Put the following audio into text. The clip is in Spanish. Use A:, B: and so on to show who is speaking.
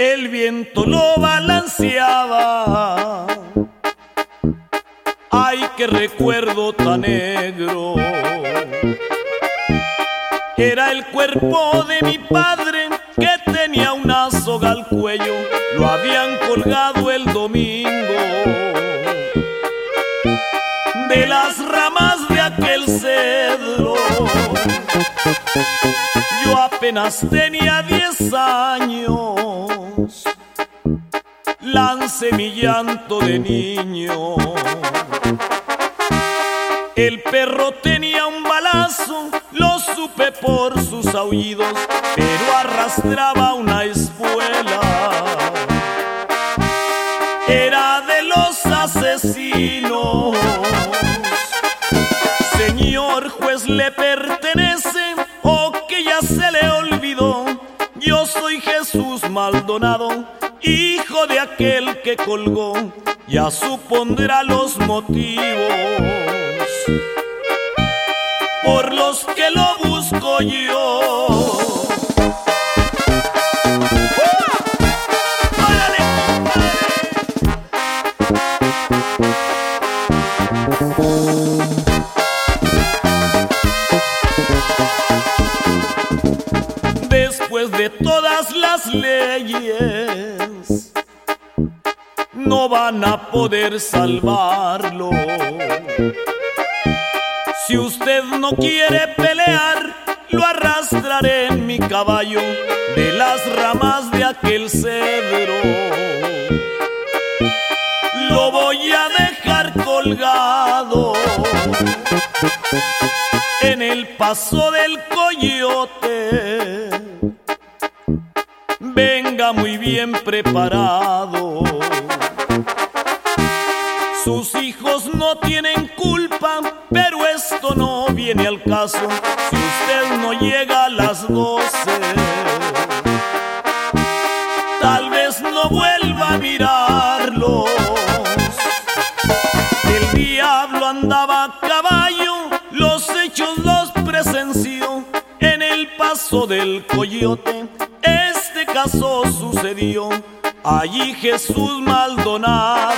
A: El viento lo balanceaba. Ay, qué recuerdo tan negro. Era el cuerpo de mi padre que tenía una soga al cuello. Lo habían colgado el domingo de las ramas de aquel cedro. Yo apenas tenía 10 años. Lancé mi llanto de niño. El perro tenía un balazo, lo supe por sus aullidos, pero arrastraba una espuela. Era de los asesinos. Señor juez, ¿le pertenece o que ya se le olvidó? Yo soy Jesús Maldonado, hijo de aquel que colgó. Ya supondrá los motivos por los que lo busco yo. Después de todas las leyes, no van a poder salvarlo. Si usted no quiere pelear, lo arrastraré en mi caballo de las ramas de aquel cedro. Lo voy a dejar colgado en el paso del coyote. Venga muy bien preparado. Sus hijos no tienen culpa, pero esto no viene al caso. Si usted no llega a las 12, tal vez no vuelva a mirarlos. El diablo andaba a caballo, los hechos los presenció en el paso del coyote. Este caso sucedió allí Jesús Maldonado.